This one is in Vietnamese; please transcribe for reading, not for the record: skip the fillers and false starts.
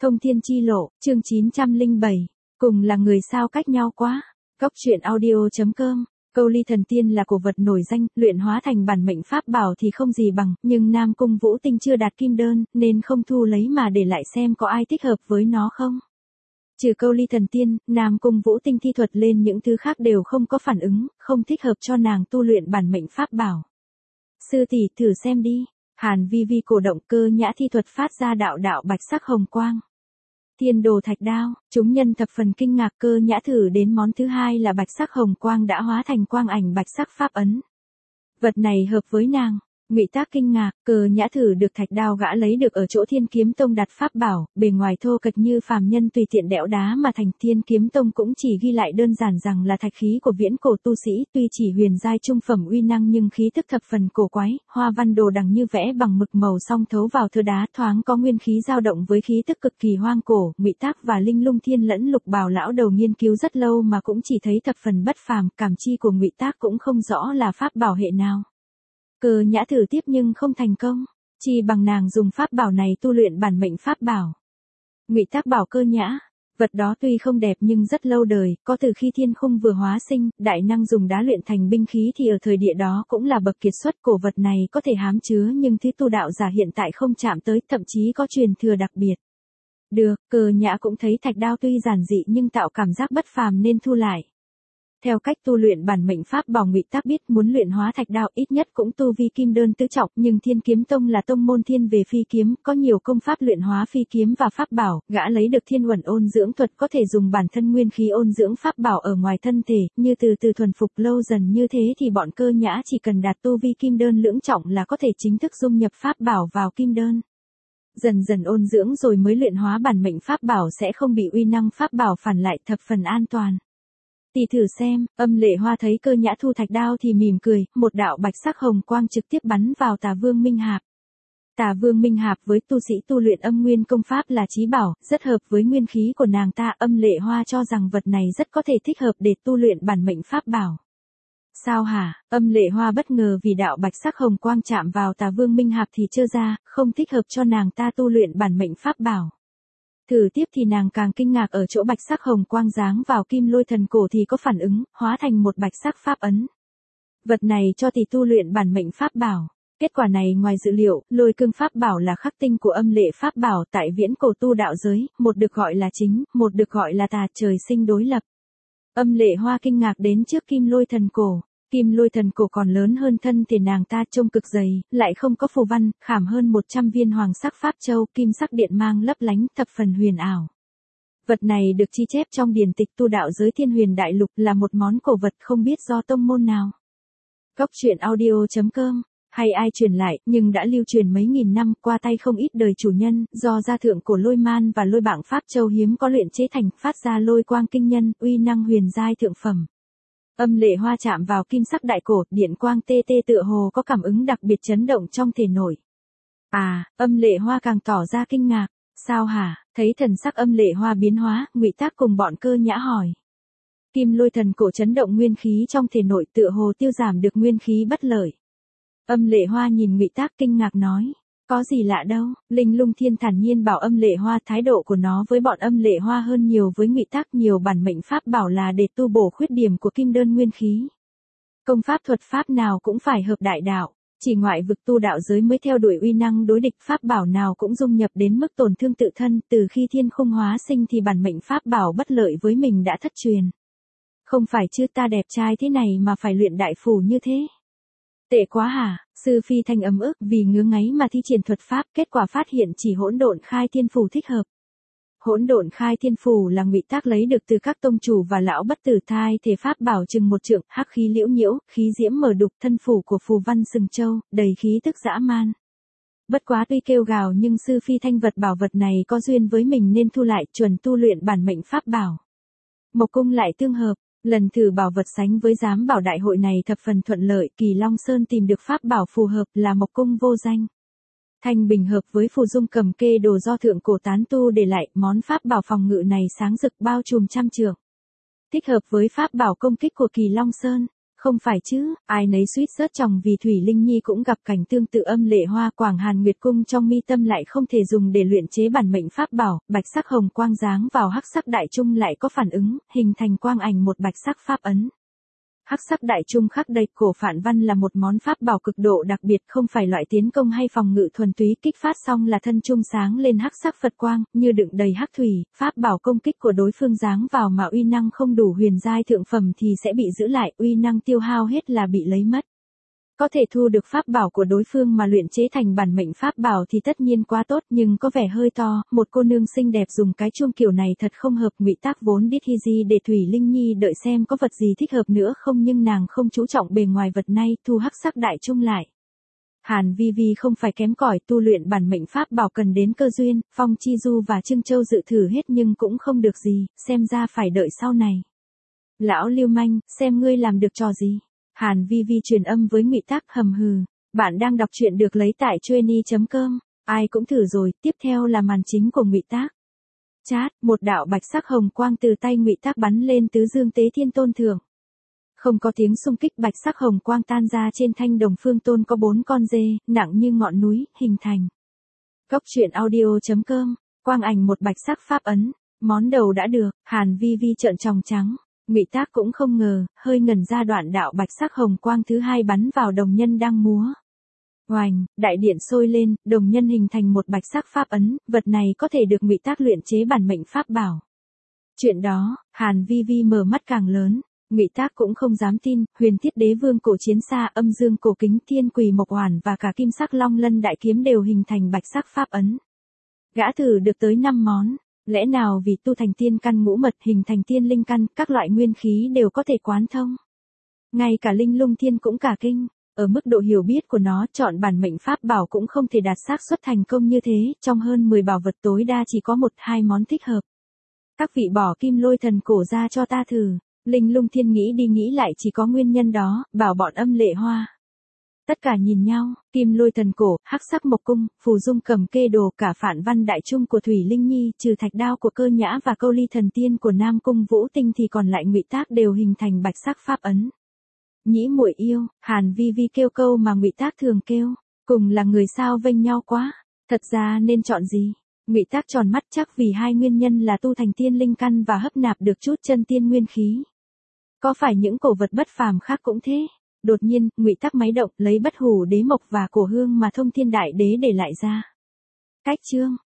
Thông thiên chi lộ, chương 907. Cùng là người sao cách nhau quá. Góc truyện audio.com. Câu ly thần tiên là cổ vật nổi danh, luyện hóa thành bản mệnh pháp bảo thì không gì bằng, nhưng Nam Cung Vũ Tinh chưa đạt kim đơn, nên không thu lấy mà để lại xem có ai thích hợp với nó không. Trừ câu ly thần tiên, Nam Cung Vũ Tinh thi thuật lên những thứ khác đều không có phản ứng, không thích hợp cho nàng tu luyện bản mệnh pháp bảo. Sư tỷ thử xem đi. Hàn Vi Vi cổ động, Cơ Nhã thi thuật phát ra đạo đạo bạch sắc hồng quang. Thiên đồ thạch đao, chúng nhân thập phần kinh ngạc. Cơ Nhã thử đến món thứ hai là bạch sắc hồng quang đã hóa thành quang ảnh bạch sắc pháp ấn. Vật này hợp với nàng. Ngụy Tác kinh ngạc, Cơ Nhã thử được thạch đao gã lấy được ở chỗ Thiên Kiếm Tông đặt pháp bảo, bề ngoài thô kệch như phàm nhân tùy tiện đẽo đá mà thành. Thiên Kiếm Tông cũng chỉ ghi lại đơn giản rằng là thạch khí của viễn cổ tu sĩ, tuy chỉ huyền giai trung phẩm uy năng nhưng khí thức thập phần cổ quái, hoa văn đồ đằng như vẽ bằng mực màu song thấu vào thơ đá, thoáng có nguyên khí dao động với khí tức cực kỳ hoang cổ. Ngụy Tác và Linh Lung Thiên lẫn Lục Bào lão đầu nghiên cứu rất lâu mà cũng chỉ thấy thập phần bất phàm, cảm chi của Ngụy Tác cũng không rõ là pháp bảo hệ nào. Cơ Nhã thử tiếp nhưng không thành công, chi bằng nàng dùng pháp bảo này tu luyện bản mệnh pháp bảo. Ngụy Tác bảo Cơ Nhã, vật đó tuy không đẹp nhưng rất lâu đời, có từ khi thiên khung vừa hóa sinh, đại năng dùng đá luyện thành binh khí thì ở thời địa đó cũng là bậc kiệt xuất. Cổ vật này có thể hám chứa nhưng thứ tu đạo giả hiện tại không chạm tới, thậm chí có truyền thừa đặc biệt. Được, Cơ Nhã cũng thấy thạch đao tuy giản dị nhưng tạo cảm giác bất phàm nên thu lại. Theo cách tu luyện bản mệnh pháp bảo, Ngụy Tác biết muốn luyện hóa thạch đao ít nhất cũng tu vi kim đơn tứ trọng, nhưng Thiên Kiếm Tông là tông môn thiên về phi kiếm, có nhiều công pháp luyện hóa phi kiếm và pháp bảo. Gã lấy được Thiên Uẩn ôn dưỡng thuật có thể dùng bản thân nguyên khí ôn dưỡng pháp bảo ở ngoài thân thể, như từ từ thuần phục lâu dần như thế thì bọn Cơ Nhã chỉ cần đạt tu vi kim đơn lưỡng trọng là có thể chính thức dung nhập pháp bảo vào kim đơn. Dần dần ôn dưỡng rồi mới luyện hóa bản mệnh pháp bảo sẽ không bị uy năng pháp bảo phản lại, thập phần an toàn. Tỷ thử xem. Âm Lệ Hoa thấy Cơ Nhã thu thạch đao thì mỉm cười, một đạo bạch sắc hồng quang trực tiếp bắn vào Tà Vương Minh Hạp. Tà Vương Minh Hạp với tu sĩ tu luyện âm nguyên công pháp là chí bảo, rất hợp với nguyên khí của nàng ta. Âm Lệ Hoa cho rằng vật này rất có thể thích hợp để tu luyện bản mệnh pháp bảo. Sao hả? Âm Lệ Hoa bất ngờ vì đạo bạch sắc hồng quang chạm vào Tà Vương Minh Hạp thì trơ ra, không thích hợp cho nàng ta tu luyện bản mệnh pháp bảo. Thử tiếp thì nàng càng kinh ngạc ở chỗ bạch sắc hồng quang giáng vào kim lôi thần cổ thì có phản ứng, hóa thành một bạch sắc pháp ấn. Vật này cho tỷ tu luyện bản mệnh pháp bảo. Kết quả này ngoài dự liệu, lôi cương pháp bảo là khắc tinh của âm lệ pháp bảo tại viễn cổ tu đạo giới, một được gọi là chính, một được gọi là tà, trời sinh đối lập. Âm Lệ Hoa kinh ngạc đến trước kim lôi thần cổ. Kim lôi thần cổ còn lớn hơn thân thể nàng ta, trông cực dày, lại không có phù văn, khảm hơn 100 viên hoàng sắc pháp châu, kim sắc điện mang lấp lánh, thập phần huyền ảo. Vật này được chi chép trong điển tịch tu đạo giới Thiên Huyền Đại Lục, là một món cổ vật không biết do tông môn nào. Góc truyện audio.com. Hay ai truyền lại, nhưng đã lưu truyền mấy nghìn năm, qua tay không ít đời chủ nhân, do gia thượng cổ lôi man và lôi bảng pháp châu hiếm có luyện chế thành, phát ra lôi quang kinh nhân, uy năng huyền giai thượng phẩm. Âm Lệ Hoa chạm vào kim sắc đại cổ, điện quang tê tê tựa hồ có cảm ứng đặc biệt chấn động trong thể nội. Âm Lệ Hoa càng tỏ ra kinh ngạc. Sao hả? Thấy thần sắc Âm Lệ Hoa biến hóa, Ngụy Tác cùng bọn Cơ Nhã hỏi. Kim lôi thần cổ chấn động nguyên khí trong thể nội, tựa hồ tiêu giảm được nguyên khí bất lợi. Âm Lệ Hoa nhìn Ngụy Tác kinh ngạc nói. Có gì lạ đâu. Linh Lung Thiên thản nhiên bảo Âm Lệ Hoa thái độ của nó với bọn Âm Lệ Hoa hơn nhiều với Ngụy Tác nhiều bản mệnh pháp bảo là để tu bổ khuyết điểm của kim đơn nguyên khí. Công pháp thuật pháp nào cũng phải hợp đại đạo, chỉ ngoại vực tu đạo giới mới theo đuổi uy năng đối địch, pháp bảo nào cũng dung nhập đến mức tổn thương tự thân. Từ khi thiên khung hóa sinh thì bản mệnh pháp bảo bất lợi với mình đã thất truyền. Không phải chứ, ta đẹp trai thế này mà phải luyện đại phù như thế. Tệ quá hả? Sư Phi Thanh ấm ức vì ngứa ngáy mà thi triển thuật pháp, kết quả phát hiện chỉ hỗn độn khai thiên phù thích hợp. Hỗn độn khai thiên phù là Ngụy Tác lấy được từ các tông chủ và lão bất tử thai thể pháp bảo chừng một trượng, hắc khí liễu nhiễu, khí diễm mở đục, thân phủ của phù văn sừng châu, đầy khí tức dã man. Bất quá tuy kêu gào nhưng Sư Phi Thanh vật bảo vật này có duyên với mình nên thu lại, chuẩn tu luyện bản mệnh pháp bảo. Mộc cung lại tương hợp. Lần thử bảo vật sánh với giám bảo đại hội này thập phần thuận lợi, Kỳ Long Sơn tìm được pháp bảo phù hợp là Mộc cung vô danh. Thanh bình hợp với phù dung cầm kê đồ do thượng cổ tán tu để lại, món pháp bảo phòng ngự này sáng rực bao trùm trăm trượng. Thích hợp với pháp bảo công kích của Kỳ Long Sơn. Không phải chứ, ai nấy suýt rớt chồng vì Thủy Linh Nhi cũng gặp cảnh tương tự âm lệ hoa quảng Hàn Nguyệt cung trong mi tâm lại không thể dùng để luyện chế bản mệnh pháp bảo, bạch sắc hồng quang dáng vào hắc sắc đại trung lại có phản ứng, hình thành quang ảnh một bạch sắc pháp ấn. Hắc sắc đại trung khắc đầy cổ phản văn là một món pháp bảo cực độ đặc biệt, không phải loại tiến công hay phòng ngự thuần túy, kích phát xong là thân trung sáng lên hắc sắc Phật quang, như đựng đầy hắc thủy, pháp bảo công kích của đối phương giáng vào mà uy năng không đủ huyền giai thượng phẩm thì sẽ bị giữ lại, uy năng tiêu hao hết là bị lấy mất. Có thể thu được pháp bảo của đối phương mà luyện chế thành bản mệnh pháp bảo thì tất nhiên quá tốt, nhưng có vẻ hơi to, một cô nương xinh đẹp dùng cái chuông kiểu này thật không hợp. Ngụy Tác vốn đít hi di để Thủy Linh Nhi đợi xem có vật gì thích hợp nữa không, nhưng nàng không chú trọng bề ngoài vật này, thu hắc sắc đại chung lại. Hàn Vi Vi không phải kém cỏi, tu luyện bản mệnh pháp bảo cần đến cơ duyên, Phong Chi Du và Trưng Châu dự thử hết nhưng cũng không được gì, xem ra phải đợi sau này. Lão lưu manh, xem ngươi làm được trò gì. Hàn Vi Vi truyền âm với Ngụy Tác hầm hừ, bạn đang đọc truyện được lấy tại trueni.com, ai cũng thử rồi, tiếp theo là màn chính của Ngụy Tác. Chát, một đạo bạch sắc hồng quang từ tay Ngụy Tác bắn lên tứ dương tế thiên tôn thượng. Không có tiếng xung kích, bạch sắc hồng quang tan ra trên thanh đồng phương tôn có 4 con dê, nặng như ngọn núi, hình thành. Góc truyện audio.com, quang ảnh một bạch sắc pháp ấn, món đầu đã được, Hàn Vi Vi trợn tròng trắng. Ngụy Tác cũng không ngờ, hơi ngẩn ra đoạn đạo bạch sắc hồng quang thứ hai bắn vào đồng nhân đang múa. Oành, đại điện sôi lên, đồng nhân hình thành một bạch sắc pháp ấn, vật này có thể được Ngụy Tác luyện chế bản mệnh pháp bảo. Chuyện đó, Hàn Vi Vi mở mắt càng lớn, Ngụy Tác cũng không dám tin, Huyền Thiết Đế Vương cổ chiến xa, âm dương cổ kính, thiên quỳ mộc hoàn và cả kim sắc long lân đại kiếm đều hình thành bạch sắc pháp ấn. Gã thử được tới 5 món. Lẽ nào vì tu thành tiên căn ngũ mật hình thành tiên linh căn, các loại nguyên khí đều có thể quán thông. Ngay cả linh lung thiên cũng cả kinh, ở mức độ hiểu biết của nó chọn bản mệnh pháp bảo cũng không thể đạt xác suất thành công như thế, trong hơn 10 bảo vật tối đa chỉ có 1-2 món thích hợp. Các vị bỏ kim lôi thần cổ ra cho ta thử, linh lung thiên nghĩ đi nghĩ lại chỉ có nguyên nhân đó, bảo bọn âm lệ hoa. Tất cả nhìn nhau, kim lôi thần cổ, hắc sắc mộc cung, phù dung cầm kê đồ, cả phản văn đại trung của Thủy Linh Nhi, trừ thạch đao của Cơ Nhã và câu ly thần tiên của Nam Cung Vũ Tinh thì còn lại Ngụy Tác đều hình thành bạch sắc pháp ấn. Nhĩ muội yêu, Hàn Vi Vi kêu câu mà Ngụy Tác thường kêu, cùng là người sao vênh nhau quá, thật ra nên chọn gì? Ngụy Tác tròn mắt, chắc vì hai nguyên nhân là tu thành tiên linh căn và hấp nạp được chút chân tiên nguyên khí. Có phải những cổ vật bất phàm khác cũng thế? Đột nhiên, Ngụy Tác máy động, lấy bất hủ đế mộc và cổ hương mà Thông Thiên Đại Đế để lại ra. Cách chương